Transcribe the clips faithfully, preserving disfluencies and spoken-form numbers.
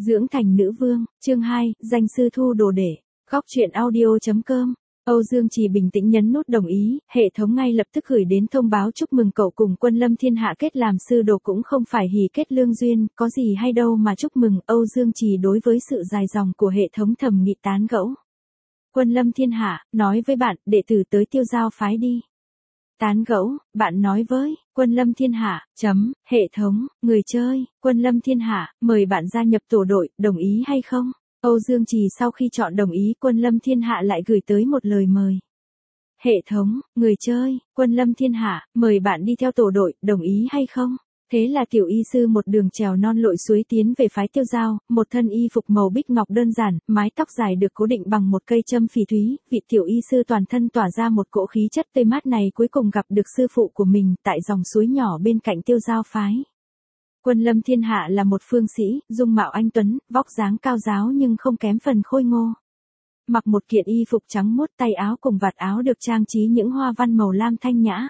Dưỡng thành nữ vương, chương hai, danh sư thu đồ để. Góc truyện audio chấm com. Âu Dương Trì bình tĩnh nhấn nút đồng ý, hệ thống ngay lập tức gửi đến thông báo chúc mừng cậu cùng Quân Lâm Thiên Hạ kết làm sư đồ, cũng không phải hỉ kết lương duyên, có gì hay đâu mà chúc mừng. Âu Dương Trì đối với sự dài dòng của hệ thống thầm nghĩ tán gẫu. Quân Lâm Thiên Hạ, nói với bạn, đệ tử tới Tiêu Giao phái đi. Tán gẫu, bạn nói với, Quân Lâm Thiên Hạ, chấm, hệ thống, người chơi, Quân Lâm Thiên Hạ, mời bạn gia nhập tổ đội, đồng ý hay không? Âu Dương Trì sau khi chọn đồng ý, Quân Lâm Thiên Hạ lại gửi tới một lời mời. Hệ thống, người chơi, Quân Lâm Thiên Hạ, mời bạn đi theo tổ đội, đồng ý hay không? Thế là tiểu y sư một đường trèo non lội suối tiến về phái Tiêu Giao, một thân y phục màu bích ngọc đơn giản, mái tóc dài được cố định bằng một cây châm phỉ thúy, vị tiểu y sư toàn thân tỏa ra một cỗ khí chất tươi mát này cuối cùng gặp được sư phụ của mình tại dòng suối nhỏ bên cạnh Tiêu Giao phái. Quân Lâm Thiên Hạ là một phương sĩ, dung mạo anh tuấn, vóc dáng cao ráo nhưng không kém phần khôi ngô. Mặc một kiện y phục trắng muốt, tay áo cùng vạt áo được trang trí những hoa văn màu lam thanh nhã.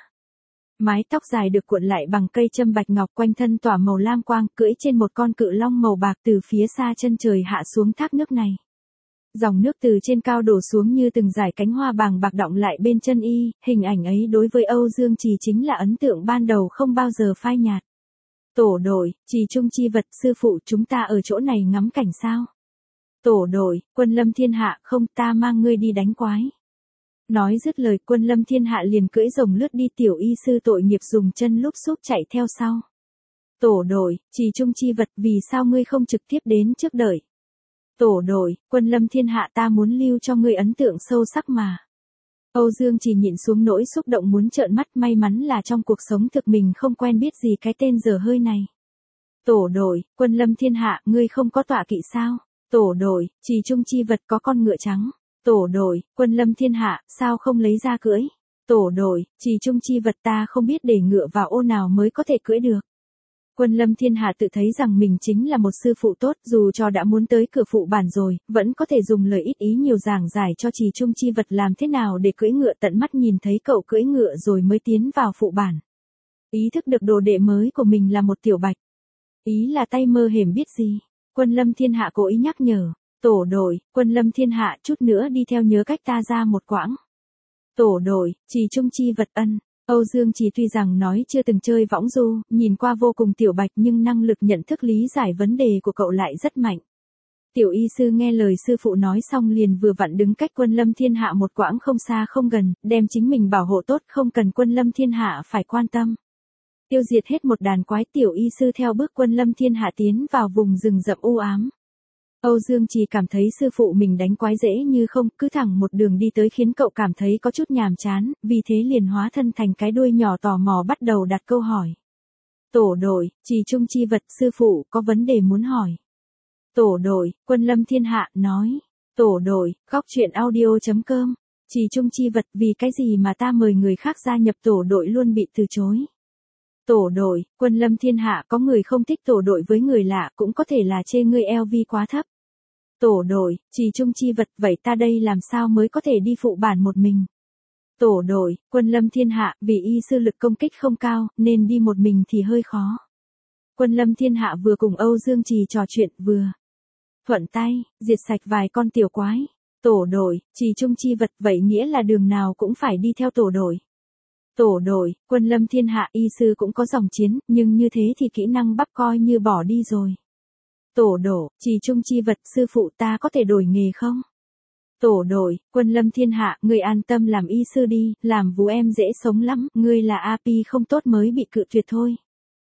Mái tóc dài được cuộn lại bằng cây châm bạch ngọc, quanh thân tỏa màu lam quang, cưỡi trên một con cự long màu bạc từ phía xa chân trời hạ xuống thác nước này. Dòng nước từ trên cao đổ xuống như từng dải cánh hoa bàng bạc đọng lại bên chân y, hình ảnh ấy đối với Âu Dương Trì chính là ấn tượng ban đầu không bao giờ phai nhạt. Tổ đội, Trì Trung chi vật, sư phụ chúng ta ở chỗ này ngắm cảnh sao? Tổ đội, Quân Lâm Thiên Hạ, không, ta mang ngươi đi đánh quái. Nói dứt lời, Quân Lâm Thiên Hạ liền cưỡi rồng lướt đi, tiểu y sư tội nghiệp dùng chân lúc xúc chạy theo sau. Tổ đội, Trì Trung chi vật, vì sao ngươi không trực tiếp đến trước đợi? Tổ đội, Quân Lâm Thiên Hạ, ta muốn lưu cho ngươi ấn tượng sâu sắc mà. Âu Dương Trì nhịn xuống nỗi xúc động muốn trợn mắt, may mắn là trong cuộc sống thực mình không quen biết gì cái tên dở hơi này. Tổ đội, Quân Lâm Thiên Hạ, ngươi không có tọa kỵ sao? Tổ đội, Trì Trung chi vật, có con ngựa trắng. Tổ đội, Quân Lâm Thiên Hạ, sao không lấy ra cưỡi? Tổ đội, Trì Trung chi vật, ta không biết để ngựa vào ô nào mới có thể cưỡi được. Quân Lâm Thiên Hạ tự thấy rằng mình chính là một sư phụ tốt, dù cho đã muốn tới cửa phụ bản rồi, vẫn có thể dùng lời ít ý nhiều giảng giải cho Trì Trung chi vật làm thế nào để cưỡi ngựa, tận mắt nhìn thấy cậu cưỡi ngựa rồi mới tiến vào phụ bản. Ý thức được đồ đệ mới của mình là một tiểu bạch. Ý là tay mơ hềm biết gì. Quân Lâm Thiên Hạ cố ý nhắc nhở. Tổ đội, Quân Lâm Thiên Hạ, chút nữa đi theo nhớ cách ta ra một quãng. Tổ đội, Trì Trung chi vật, ân. Âu Dương Trì tuy rằng nói chưa từng chơi võng du, nhìn qua vô cùng tiểu bạch nhưng năng lực nhận thức lý giải vấn đề của cậu lại rất mạnh. Tiểu y sư nghe lời sư phụ nói xong liền vừa vặn đứng cách Quân Lâm Thiên Hạ một quãng không xa không gần, đem chính mình bảo hộ tốt, không cần Quân Lâm Thiên Hạ phải quan tâm. Tiêu diệt hết một đàn quái, tiểu y sư theo bước Quân Lâm Thiên Hạ tiến vào vùng rừng rậm u ám. Âu Dương Trì cảm thấy sư phụ mình đánh quái dễ như không, cứ thẳng một đường đi tới khiến cậu cảm thấy có chút nhàm chán, vì thế liền hóa thân thành cái đuôi nhỏ tò mò bắt đầu đặt câu hỏi. Tổ đội, Trì Trung chi vật, sư phụ có vấn đề muốn hỏi. Tổ đội, Quân Lâm Thiên Hạ, nói. Tổ đội, góc truyện audio chấm com. Trì Trung chi vật, vì cái gì mà ta mời người khác gia nhập tổ đội luôn bị từ chối. Tổ đội, Quân Lâm Thiên Hạ, có người không thích tổ đội với người lạ, cũng có thể là chê ngươi eo vi quá thấp. Tổ đội, Trì Trung chi vật, vậy ta đây làm sao mới có thể đi phụ bản một mình? Tổ đội, Quân Lâm Thiên Hạ, vì y sư lực công kích không cao, nên đi một mình thì hơi khó. Quân Lâm Thiên Hạ vừa cùng Âu Dương Trì trò chuyện, vừa thuận tay, diệt sạch vài con tiểu quái. Tổ đội, Trì Trung chi vật, vậy nghĩa là đường nào cũng phải đi theo tổ đội. Tổ đội, Quân Lâm Thiên Hạ, y sư cũng có dòng chiến, nhưng như thế thì kỹ năng bắp coi như bỏ đi rồi. Tổ đổ, Trì Trung chi vật, sư phụ ta có thể đổi nghề không? Tổ đội, Quân Lâm Thiên Hạ, ngươi an tâm làm y sư đi, làm vú em dễ sống lắm, ngươi là a pê không tốt mới bị cự tuyệt thôi.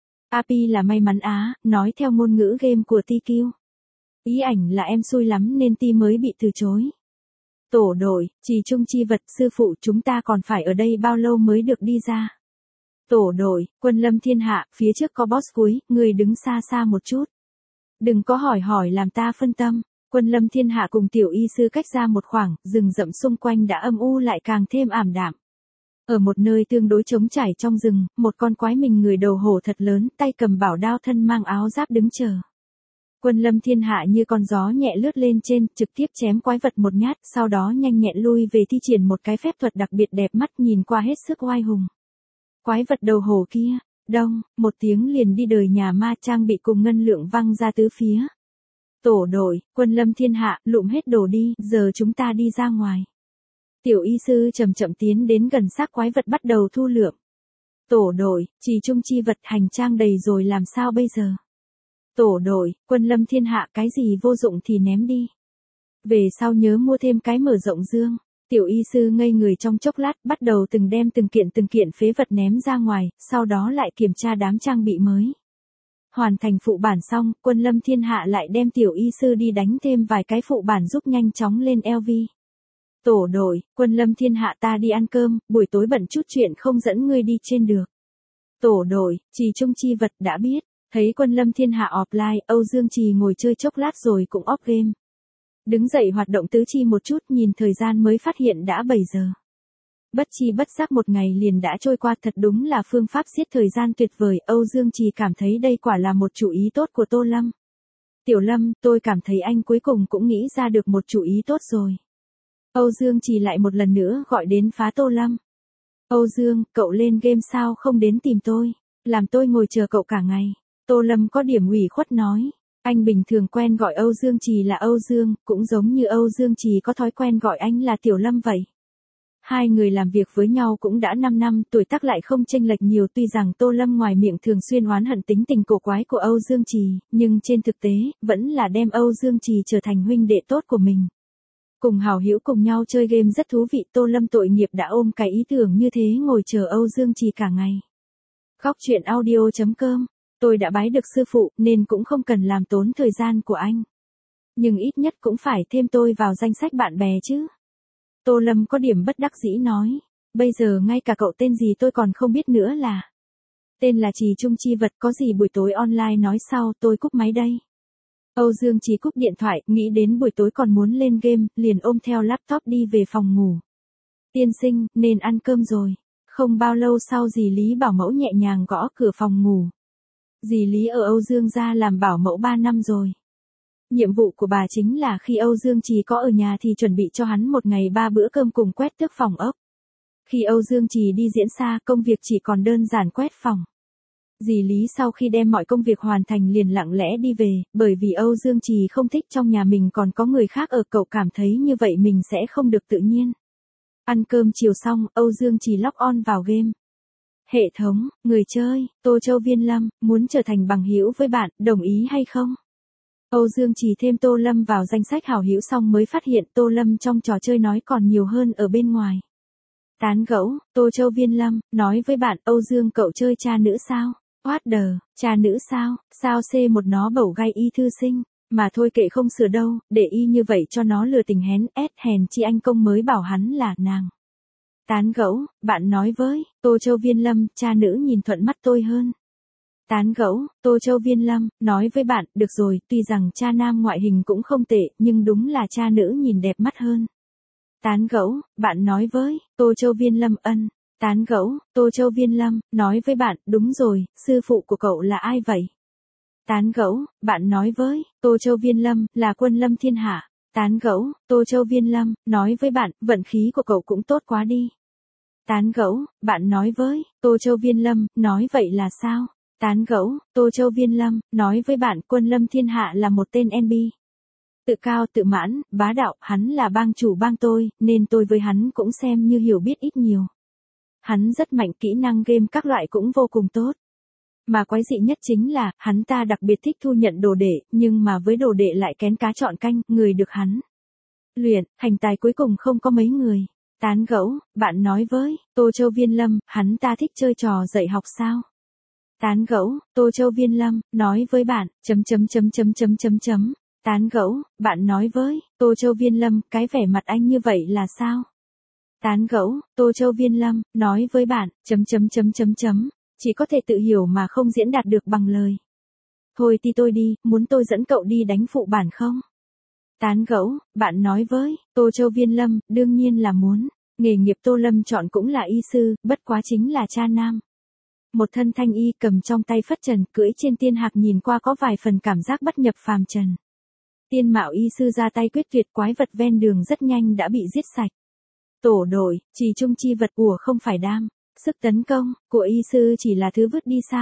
a pê là may mắn á, nói theo ngôn ngữ game của tê quy. Ý ảnh là em xui lắm nên ti mới bị từ chối. Tổ đội, Trì Trung chi vật, sư phụ chúng ta còn phải ở đây bao lâu mới được đi ra? Tổ đội, Quân Lâm Thiên Hạ, phía trước có boss cuối, người đứng xa xa một chút. Đừng có hỏi hỏi làm ta phân tâm. Quân Lâm Thiên Hạ cùng tiểu y sư cách ra một khoảng, rừng rậm xung quanh đã âm u lại càng thêm ảm đạm. Ở một nơi tương đối trống trải trong rừng, một con quái mình người đầu hổ thật lớn, tay cầm bảo đao, thân mang áo giáp đứng chờ. Quân Lâm Thiên Hạ như con gió nhẹ lướt lên trên, trực tiếp chém quái vật một nhát, sau đó nhanh nhẹn lui về thi triển một cái phép thuật đặc biệt đẹp mắt, nhìn qua hết sức oai hùng. Quái vật đầu hổ kia, đông, một tiếng liền đi đời nhà ma, trang bị cùng ngân lượng văng ra tứ phía. Tổ đội, Quân Lâm Thiên Hạ, lụm hết đồ đi, giờ chúng ta đi ra ngoài. Tiểu y sư chậm chậm tiến đến gần xác quái vật bắt đầu thu lượm. Tổ đội, trì trung chi vật hành trang đầy rồi làm sao bây giờ? Tổ đội, Quân Lâm Thiên Hạ, cái gì vô dụng thì ném đi. Về sau nhớ mua thêm cái mở rộng dương. Tiểu y sư ngây người trong chốc lát, bắt đầu từng đem từng kiện từng kiện phế vật ném ra ngoài, sau đó lại kiểm tra đám trang bị mới. Hoàn thành phụ bản xong, Quân Lâm Thiên Hạ lại đem tiểu y sư đi đánh thêm vài cái phụ bản giúp nhanh chóng lên lv. Tổ đội, Quân Lâm Thiên Hạ, ta đi ăn cơm, buổi tối bận chút chuyện không dẫn ngươi đi trên được. Tổ đội, trì trung chi vật đã biết. Thấy Quân Lâm Thiên Hạ offline, Âu Dương Trì ngồi chơi chốc lát rồi cũng off game. Đứng dậy hoạt động tứ chi một chút, nhìn thời gian mới phát hiện đã bảy giờ. Bất chi bất giác một ngày liền đã trôi qua, thật đúng là phương pháp giết thời gian tuyệt vời. Âu Dương Trì cảm thấy đây quả là một chủ ý tốt của Tô Lâm. Tiểu Lâm, tôi cảm thấy anh cuối cùng cũng nghĩ ra được một chủ ý tốt rồi. Âu Dương Trì lại một lần nữa gọi đến phá Tô Lâm. Âu Dương, cậu lên game sao không đến tìm tôi, làm tôi ngồi chờ cậu cả ngày. Tô Lâm có điểm ủy khuất nói. Anh bình thường quen gọi Âu Dương Trì là Âu Dương, cũng giống như Âu Dương Trì có thói quen gọi anh là Tiểu Lâm vậy. Hai người làm việc với nhau cũng đã năm năm, tuổi tác lại không chênh lệch nhiều, tuy rằng Tô Lâm ngoài miệng thường xuyên oán hận tính tình cổ quái của Âu Dương Trì, nhưng trên thực tế, vẫn là đem Âu Dương Trì trở thành huynh đệ tốt của mình. Cùng hảo hữu cùng nhau chơi game rất thú vị, Tô Lâm tội nghiệp đã ôm cái ý tưởng như thế ngồi chờ Âu Dương Trì cả ngày. Góc truyện audio chấm com. Tôi đã bái được sư phụ nên cũng không cần làm tốn thời gian của anh. Nhưng ít nhất cũng phải thêm tôi vào danh sách bạn bè chứ. Tô Lâm có điểm bất đắc dĩ nói. Bây giờ ngay cả cậu tên gì tôi còn không biết nữa là. Tên là Trì Trung Chi Vật, có gì buổi tối online nói sau, tôi cúp máy đây. Âu Dương Trì cúp điện thoại, nghĩ đến buổi tối còn muốn lên game, liền ôm theo laptop đi về phòng ngủ. Tiên sinh, nên ăn cơm rồi. Không bao lâu sau dì Lý Bảo Mẫu nhẹ nhàng gõ cửa phòng ngủ. Dì Lý ở Âu Dương gia làm bảo mẫu ba năm rồi. Nhiệm vụ của bà chính là khi Âu Dương Trì có ở nhà thì chuẩn bị cho hắn một ngày ba bữa cơm cùng quét tước phòng ốc. Khi Âu Dương Trì đi diễn xa, công việc chỉ còn đơn giản quét phòng. Dì Lý sau khi đem mọi công việc hoàn thành liền lặng lẽ đi về, bởi vì Âu Dương Trì không thích trong nhà mình còn có người khác ở, cậu cảm thấy như vậy mình sẽ không được tự nhiên. Ăn cơm chiều xong, Âu Dương Trì log on vào game. Hệ thống, người chơi, Tô Châu Viên Lâm, muốn trở thành bằng hữu với bạn, đồng ý hay không? Âu Dương Trì thêm Tô Lâm vào danh sách hảo hữu xong mới phát hiện Tô Lâm trong trò chơi nói còn nhiều hơn ở bên ngoài. Tán gẫu, Tô Châu Viên Lâm, nói với bạn, Âu Dương cậu chơi cha nữ sao? What the, cha nữ sao? Sao C một nó bẩu gai y thư sinh? Mà thôi kệ không sửa đâu, để y như vậy cho nó lừa tình hén, ét hèn chi anh công mới bảo hắn là nàng. Tán gẫu, bạn nói với, Tô Châu Viên Lâm, cha nữ nhìn thuận mắt tôi hơn. Tán gẫu, Tô Châu Viên Lâm, nói với bạn, được rồi, tuy rằng cha nam ngoại hình cũng không tệ, nhưng đúng là cha nữ nhìn đẹp mắt hơn. Tán gẫu, bạn nói với, Tô Châu Viên Lâm ân. Tán gẫu, Tô Châu Viên Lâm, nói với bạn, đúng rồi, sư phụ của cậu là ai vậy? Tán gẫu, bạn nói với, Tô Châu Viên Lâm, là Quân Lâm Thiên Hạ. Tán gẫu, Tô Châu Viên Lâm, nói với bạn, vận khí của cậu cũng tốt quá đi. Tán gẫu, bạn nói với, Tô Châu Viên Lâm, nói vậy là sao? Tán gẫu, Tô Châu Viên Lâm, nói với bạn, Quân Lâm Thiên Hạ là một tên en bê. Tự cao tự mãn, bá đạo, hắn là bang chủ bang tôi, nên tôi với hắn cũng xem như hiểu biết ít nhiều. Hắn rất mạnh, kỹ năng game các loại cũng vô cùng tốt. Mà quái dị nhất chính là, hắn ta đặc biệt thích thu nhận đồ đệ, nhưng mà với đồ đệ lại kén cá chọn canh, người được hắn luyện, thành tài cuối cùng không có mấy người. Tán gẫu, bạn nói với, Tô Châu Viên Lâm, hắn ta thích chơi trò dạy học sao? Tán gẫu, Tô Châu Viên Lâm, nói với bạn, chấm chấm chấm chấm chấm chấm chấm. Tán gẫu, bạn nói với, Tô Châu Viên Lâm, cái vẻ mặt anh như vậy là sao? Tán gẫu, Tô Châu Viên Lâm, nói với bạn, chấm chấm chấm chấm chấm. Chỉ có thể tự hiểu mà không diễn đạt được bằng lời. Thôi thì tôi đi, muốn tôi dẫn cậu đi đánh phụ bản không? Tán gẫu, bạn nói với, Tô Châu Viên Lâm, đương nhiên là muốn. Nghề nghiệp Tô Lâm chọn cũng là y sư, bất quá chính là cha nam. Một thân thanh y cầm trong tay phất trần, cưỡi trên tiên hạc nhìn qua có vài phần cảm giác bất nhập phàm trần. Tiên mạo y sư ra tay quyết tuyệt, quái vật ven đường rất nhanh đã bị giết sạch. Tổ đội, Trì Trung Chi Vật, ủa không phải đam. Sức tấn công của y sư chỉ là thứ vứt đi sao?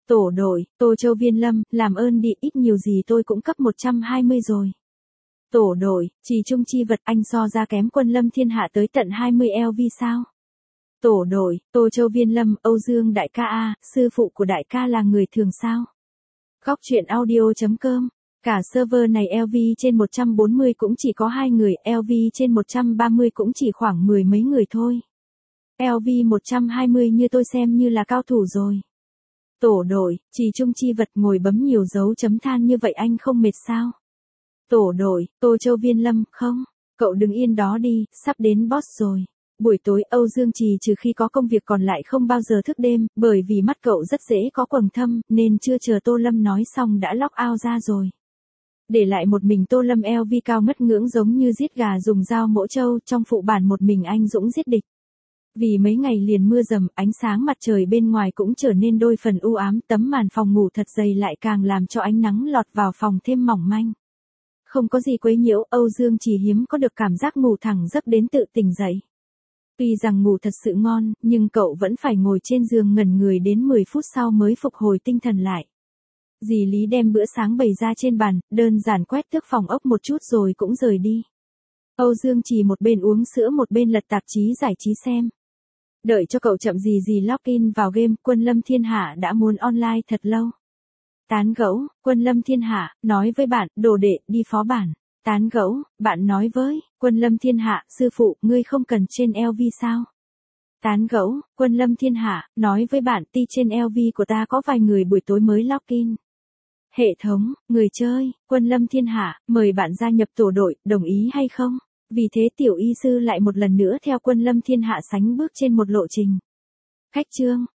Tổ đội, Tô Châu Viên Lâm, làm ơn đi, ít nhiều gì tôi cũng cấp một trăm hai mươi rồi. Tổ đội, Trì Trung Chi Vật, anh so ra kém Quân Lâm Thiên Hạ tới tận hai mươi lăm sao? Tổ đội, Tô Châu Viên Lâm, Âu Dương đại ca a, sư phụ của đại ca là người thường sao? Góc truyện audio.com. Cả server này lờ vê trên một trăm bốn mươi cũng chỉ có hai người, lờ vê trên một trăm ba mươi cũng chỉ khoảng mười mấy người thôi. lờ vê một trăm hai mươi như tôi xem như là cao thủ rồi. Tổ đội, Trì Trung Chi Vật ngồi bấm nhiều dấu chấm than như vậy anh không mệt sao? Tổ đội, Tô Châu Viên Lâm, không, cậu đừng yên đó đi, sắp đến boss rồi. Buổi tối Âu Dương Trì trừ khi có công việc còn lại không bao giờ thức đêm, bởi vì mắt cậu rất dễ có quầng thâm, nên chưa chờ Tô Lâm nói xong đã log out ra rồi. Để lại một mình Tô Lâm lờ vê cao ngất ngưỡng giống như giết gà dùng dao mổ trâu, trong phụ bản một mình anh dũng giết địch. Vì mấy ngày liền mưa dầm, ánh sáng mặt trời bên ngoài cũng trở nên đôi phần u ám, tấm màn phòng ngủ thật dày lại càng làm cho ánh nắng lọt vào phòng thêm mỏng manh. Không có gì quấy nhiễu, Âu Dương Trì hiếm có được cảm giác ngủ thẳng giấc đến tự tỉnh dậy. Tuy rằng ngủ thật sự ngon, nhưng cậu vẫn phải ngồi trên giường ngẩn người đến mười phút sau mới phục hồi tinh thần lại. Dì Lý đem bữa sáng bày ra trên bàn, đơn giản quét tước phòng ốc một chút rồi cũng rời đi. Âu Dương Trì một bên uống sữa một bên lật tạp chí giải trí xem. Đợi cho cậu chậm gì gì login vào game, Quân Lâm Thiên Hạ đã muốn online thật lâu. Tán gẫu, Quân Lâm Thiên Hạ, nói với bạn, đồ đệ, đi phó bản. Tán gẫu, bạn nói với, Quân Lâm Thiên Hạ, sư phụ, ngươi không cần trên lờ vê sao? Tán gẫu, Quân Lâm Thiên Hạ, nói với bạn, ti trên lờ vê của ta có vài người buổi tối mới login. Hệ thống, người chơi, Quân Lâm Thiên Hạ, mời bạn gia nhập tổ đội, đồng ý hay không? Vì thế tiểu y sư lại một lần nữa theo Quân Lâm Thiên Hạ sánh bước trên một lộ trình. Khách chương.